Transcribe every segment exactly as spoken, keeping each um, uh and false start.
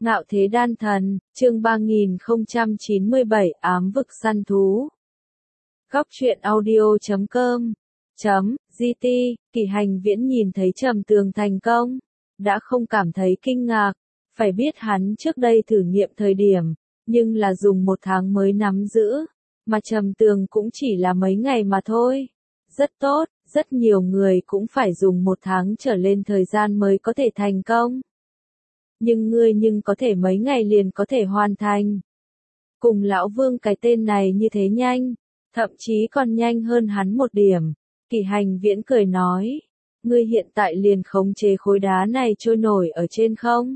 Ngạo thế đan thần, chương ba nghìn không trăm chín mươi bảy ám vực săn thú. Góc truyện audio chấm com chấm gt, Kỷ Hành Viễn nhìn thấy Trầm Tường thành công, đã không cảm thấy kinh ngạc, phải biết hắn trước đây thử nghiệm thời điểm, nhưng là dùng một tháng mới nắm giữ, mà Trầm Tường cũng chỉ là mấy ngày mà thôi. Rất tốt, rất nhiều người cũng phải dùng một tháng trở lên thời gian mới có thể thành công. Nhưng ngươi nhưng có thể mấy ngày liền có thể hoàn thành. Cùng lão Vương cái tên này như thế nhanh, thậm chí còn nhanh hơn hắn một điểm. Kỷ Hành Viễn cười nói, ngươi hiện tại liền khống chế khối đá này trôi nổi ở trên không.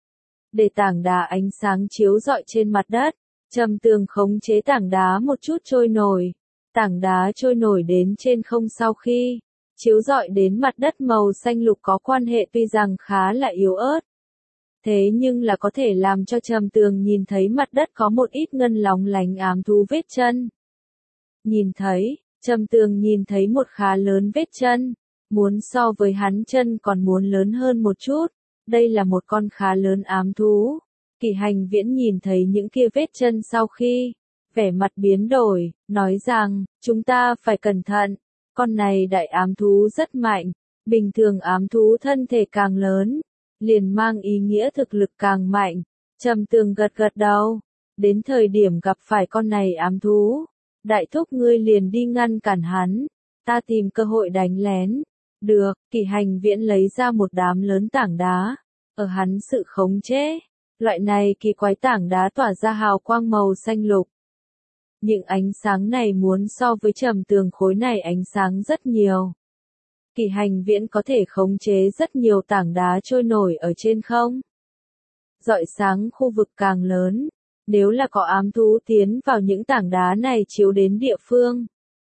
Để tảng đá ánh sáng chiếu rọi trên mặt đất, Trầm Tường khống chế tảng đá một chút trôi nổi. Tảng đá trôi nổi đến trên không sau khi chiếu rọi đến mặt đất màu xanh lục có quan hệ tuy rằng khá là yếu ớt. Thế nhưng là có thể làm cho Trầm Tường nhìn thấy mặt đất có một ít ngân lóng lánh ám thú vết chân. Nhìn thấy, Trầm Tường nhìn thấy một khá lớn vết chân, muốn so với hắn chân còn muốn lớn hơn một chút, đây là một con khá lớn ám thú. Kỷ Hành Viễn nhìn thấy những kia vết chân sau khi, vẻ mặt biến đổi, nói rằng, chúng ta phải cẩn thận, con này đại ám thú rất mạnh, bình thường ám thú thân thể càng lớn, liền mang ý nghĩa thực lực càng mạnh. Trầm Tường gật gật đầu, đến thời điểm gặp phải con này ám thú, đại thúc ngươi liền đi ngăn cản hắn, ta tìm cơ hội đánh lén. Được, Kỷ Hành Viễn lấy ra một đám lớn tảng đá, ở hắn sự khống chế, loại này kỳ quái tảng đá tỏa ra hào quang màu xanh lục. Những ánh sáng này muốn so với Trầm Tường khối này ánh sáng rất nhiều. Kỷ Hành Viễn có thể khống chế rất nhiều tảng đá trôi nổi ở trên không. Rọi sáng khu vực càng lớn, nếu là có ám thú tiến vào những tảng đá này chiếu đến địa phương,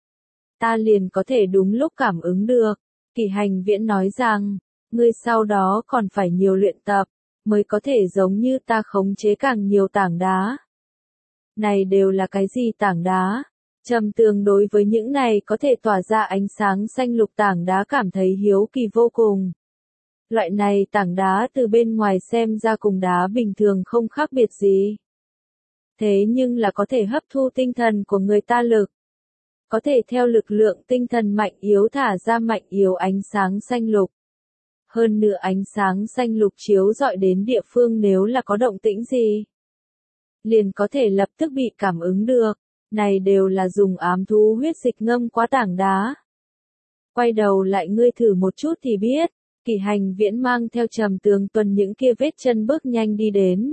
ta liền có thể đúng lúc cảm ứng được. Kỷ Hành Viễn nói rằng, ngươi sau đó còn phải nhiều luyện tập, mới có thể giống như ta khống chế càng nhiều tảng đá. Này đều là cái gì tảng đá? Trầm Tường đối với những này có thể tỏa ra ánh sáng xanh lục tảng đá cảm thấy hiếu kỳ vô cùng. Loại này tảng đá từ bên ngoài xem ra cùng đá bình thường không khác biệt gì. Thế nhưng là có thể hấp thu tinh thần của người ta lực. Có thể theo lực lượng tinh thần mạnh yếu thả ra mạnh yếu ánh sáng xanh lục. Hơn nữa ánh sáng xanh lục chiếu rọi đến địa phương nếu là có động tĩnh gì, liền có thể lập tức bị cảm ứng được. Này đều là dùng ám thú huyết dịch ngâm qua tảng đá. Quay đầu lại ngươi thử một chút thì biết. Kỷ Hành Viễn mang theo Trầm Tường tuần những kia vết chân bước nhanh đi đến.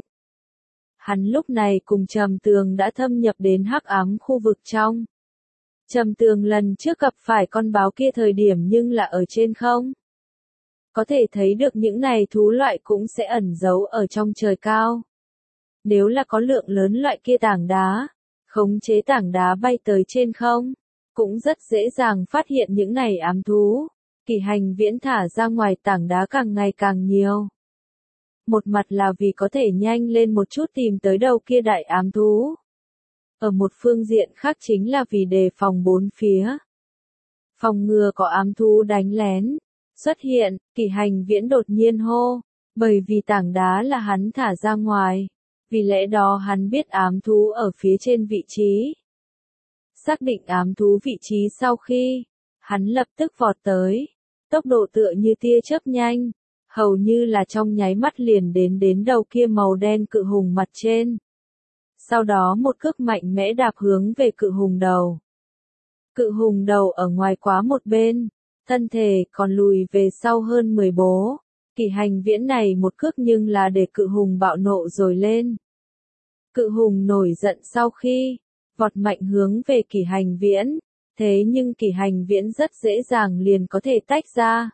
Hắn lúc này cùng Trầm Tường đã thâm nhập đến hắc ám khu vực trong. Trầm Tường lần trước gặp phải con báo kia thời điểm nhưng là ở trên không. Có thể thấy được những này thú loại cũng sẽ ẩn giấu ở trong trời cao. Nếu là có lượng lớn loại kia tảng đá, khống chế tảng đá bay tới trên không, cũng rất dễ dàng phát hiện những này ám thú. Kỷ Hành Viễn thả ra ngoài tảng đá càng ngày càng nhiều. Một mặt là vì có thể nhanh lên một chút tìm tới đầu kia đại ám thú. Ở một phương diện khác chính là vì đề phòng bốn phía. Phòng ngừa có ám thú đánh lén xuất hiện. Kỷ Hành Viễn đột nhiên hô, bởi vì tảng đá là hắn thả ra ngoài. Vì lẽ đó hắn biết ám thú ở phía trên vị trí. Xác định ám thú vị trí sau khi, hắn lập tức vọt tới. Tốc độ tựa như tia chớp nhanh, hầu như là trong nháy mắt liền đến đến đầu kia màu đen cự hùng mặt trên. Sau đó một cước mạnh mẽ đạp hướng về cự hùng đầu. Cự hùng đầu ở ngoài quá một bên, thân thể còn lùi về sau hơn mười bố. Kỷ Hành Viễn này một cước nhưng là để cự hùng bạo nộ rồi lên. Cự hùng nổi giận sau khi, vọt mạnh hướng về Kỷ Hành Viễn, thế nhưng Kỷ Hành Viễn rất dễ dàng liền có thể tách ra.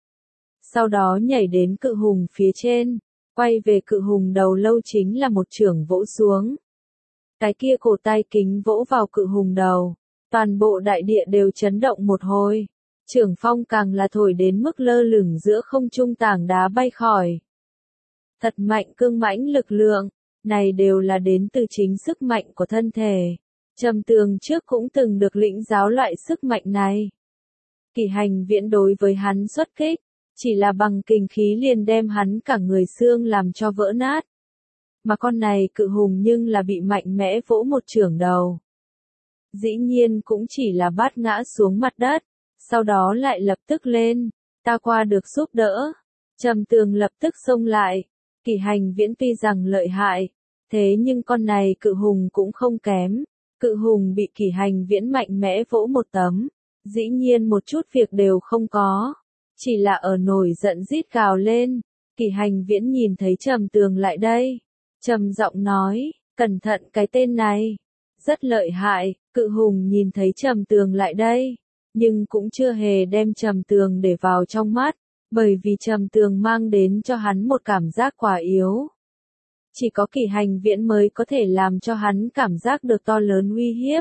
Sau đó nhảy đến cự hùng phía trên, quay về cự hùng đầu lâu chính là một chưởng vỗ xuống. Cái kia cổ tay kính vỗ vào cự hùng đầu, toàn bộ đại địa đều chấn động một hồi. Chưởng phong càng là thổi đến mức lơ lửng giữa không trung tảng đá bay khỏi. Thật mạnh cương mãnh lực lượng, này đều là đến từ chính sức mạnh của thân thể. Trầm Tường trước cũng từng được lĩnh giáo loại sức mạnh này. Kỷ Hành Viễn đối với hắn xuất kích, chỉ là bằng kình khí liền đem hắn cả người xương làm cho vỡ nát. mà con này cự hùng nhưng là bị mạnh mẽ vỗ một chưởng đầu. Dĩ nhiên cũng chỉ là bát ngã xuống mặt đất, sau đó lại lập tức lên, ta qua được giúp đỡ. Trầm Tường lập tức xông lại, Kỷ Hành Viễn tuy rằng lợi hại, thế nhưng con này cự hùng cũng không kém. Cự hùng bị Kỷ Hành Viễn mạnh mẽ vỗ một tấm, dĩ nhiên một chút việc đều không có, chỉ là ở nổi giận rít gào lên. Kỷ Hành Viễn nhìn thấy Trầm Tường lại đây, trầm giọng nói, cẩn thận cái tên này, rất lợi hại. Cự hùng nhìn thấy Trầm Tường lại đây, nhưng cũng chưa hề đem Trầm Tường để vào trong mắt, bởi vì Trầm Tường mang đến cho hắn một cảm giác quá yếu. Chỉ có Kỷ Hành Viễn mới có thể làm cho hắn cảm giác được to lớn uy hiếp.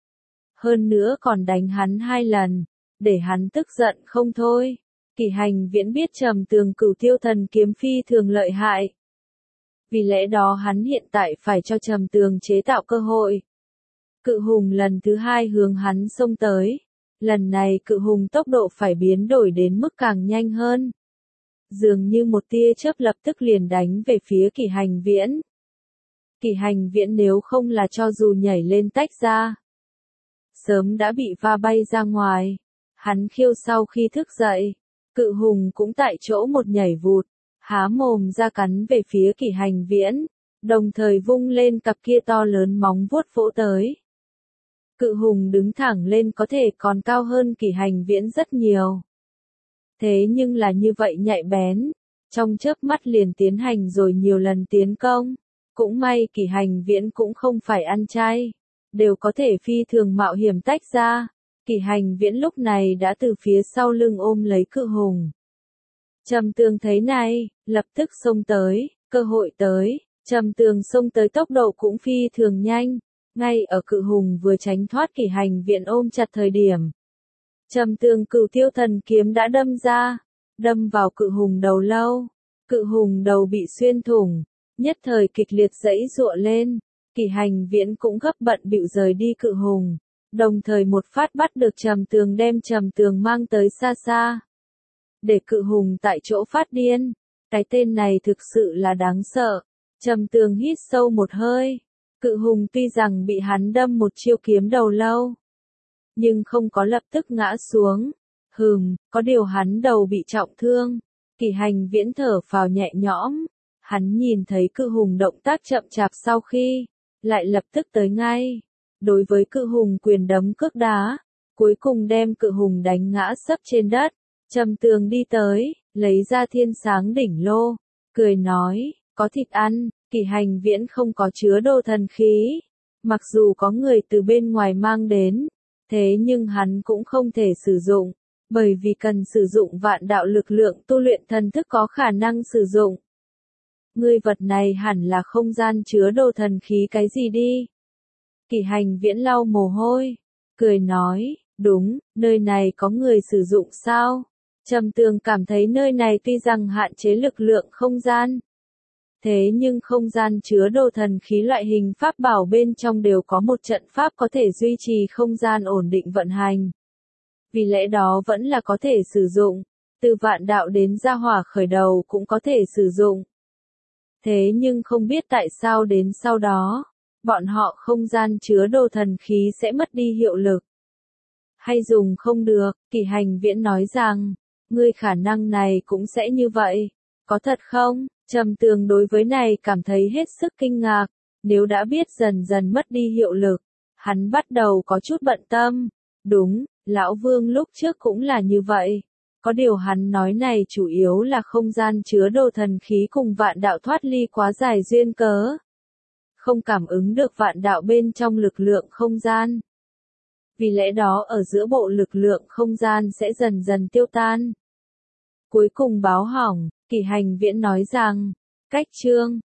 Hơn nữa còn đánh hắn hai lần, để hắn tức giận không thôi. Kỷ Hành Viễn biết Trầm Tường Cửu Tiêu Thần Kiếm phi thường lợi hại. Vì lẽ đó hắn hiện tại phải cho Trầm Tường chế tạo cơ hội. Cự hùng lần thứ hai hướng hắn xông tới. Lần này cự hùng tốc độ phải biến đổi đến mức càng nhanh hơn. Dường như một tia chớp lập tức liền đánh về phía Kỷ Hành Viễn. Kỷ Hành Viễn nếu không là cho dù nhảy lên tách ra, sớm đã bị va bay ra ngoài. Hắn khiêu sau khi thức dậy, cự hùng cũng tại chỗ một nhảy vụt, há mồm ra cắn về phía Kỷ Hành Viễn, đồng thời vung lên cặp kia to lớn móng vuốt vỗ tới. Cự hùng đứng thẳng lên có thể còn cao hơn Kỷ Hành Viễn rất nhiều. Thế nhưng là như vậy nhạy bén, trong chớp mắt liền tiến hành rồi nhiều lần tiến công. Cũng may Kỷ Hành Viễn cũng không phải ăn chay, đều có thể phi thường mạo hiểm tách ra. Kỷ Hành Viễn lúc này đã từ phía sau lưng ôm lấy cự hùng. Trầm Tường thấy này, lập tức xông tới, cơ hội tới. Trầm Tường xông tới tốc độ cũng phi thường nhanh, ngay ở cự hùng vừa tránh thoát Kỷ Hành Viễn ôm chặt thời điểm. Trầm Tường Cửu Tiêu Thần Kiếm đã đâm ra, đâm vào cự hùng đầu lâu. Cự hùng đầu bị xuyên thủng, nhất thời kịch liệt giãy giụa lên. Kỷ Hành Viễn cũng gấp bận bịu rời đi cự hùng, đồng thời một phát bắt được Trầm Tường đem Trầm Tường mang tới xa xa. Để cự hùng tại chỗ phát điên, cái tên này thực sự là đáng sợ. Trầm Tường hít sâu một hơi, cự hùng tuy rằng bị hắn đâm một chiêu kiếm đầu lâu, nhưng không có lập tức ngã xuống. Hừm, có điều hắn đầu bị trọng thương. Kỷ Hành Viễn thở phào nhẹ nhõm, hắn nhìn thấy cự hùng động tác chậm chạp sau khi, lại lập tức tới ngay. Đối với cự hùng quyền đấm cước đá, cuối cùng đem cự hùng đánh ngã sấp trên đất. Trầm Tường đi tới, lấy ra Thiên Sáng Đỉnh Lô, cười nói, có thịt ăn. Kỷ Hành Viễn không có chứa đồ thần khí, mặc dù có người từ bên ngoài mang đến, thế nhưng hắn cũng không thể sử dụng, bởi vì cần sử dụng vạn đạo lực lượng tu luyện thần thức có khả năng sử dụng. Ngươi vật này hẳn là không gian chứa đồ thần khí cái gì đi. Kỷ Hành Viễn lau mồ hôi, cười nói, đúng, nơi này có người sử dụng sao? Trầm Tường cảm thấy nơi này tuy rằng hạn chế lực lượng không gian, thế nhưng không gian chứa đồ thần khí loại hình pháp bảo bên trong đều có một trận pháp có thể duy trì không gian ổn định vận hành. Vì lẽ đó vẫn là có thể sử dụng, từ vạn đạo đến gia hỏa khởi đầu cũng có thể sử dụng. Thế nhưng không biết tại sao đến sau đó, bọn họ không gian chứa đồ thần khí sẽ mất đi hiệu lực. Hay dùng không được. Kỷ Hành Viễn nói rằng, ngươi khả năng này cũng sẽ như vậy. Có thật không? Trầm Tường đối với này cảm thấy hết sức kinh ngạc, nếu đã biết dần dần mất đi hiệu lực, hắn bắt đầu có chút bận tâm. Đúng, Lão Vương lúc trước cũng là như vậy. Có điều hắn nói này chủ yếu là không gian chứa đồ thần khí cùng vạn đạo thoát ly quá dài duyên cớ. Không cảm ứng được vạn đạo bên trong lực lượng không gian. Vì lẽ đó ở giữa bộ lực lượng không gian sẽ dần dần tiêu tan. Cuối cùng báo hỏng, Kỷ Hành Viễn nói rằng, cách chương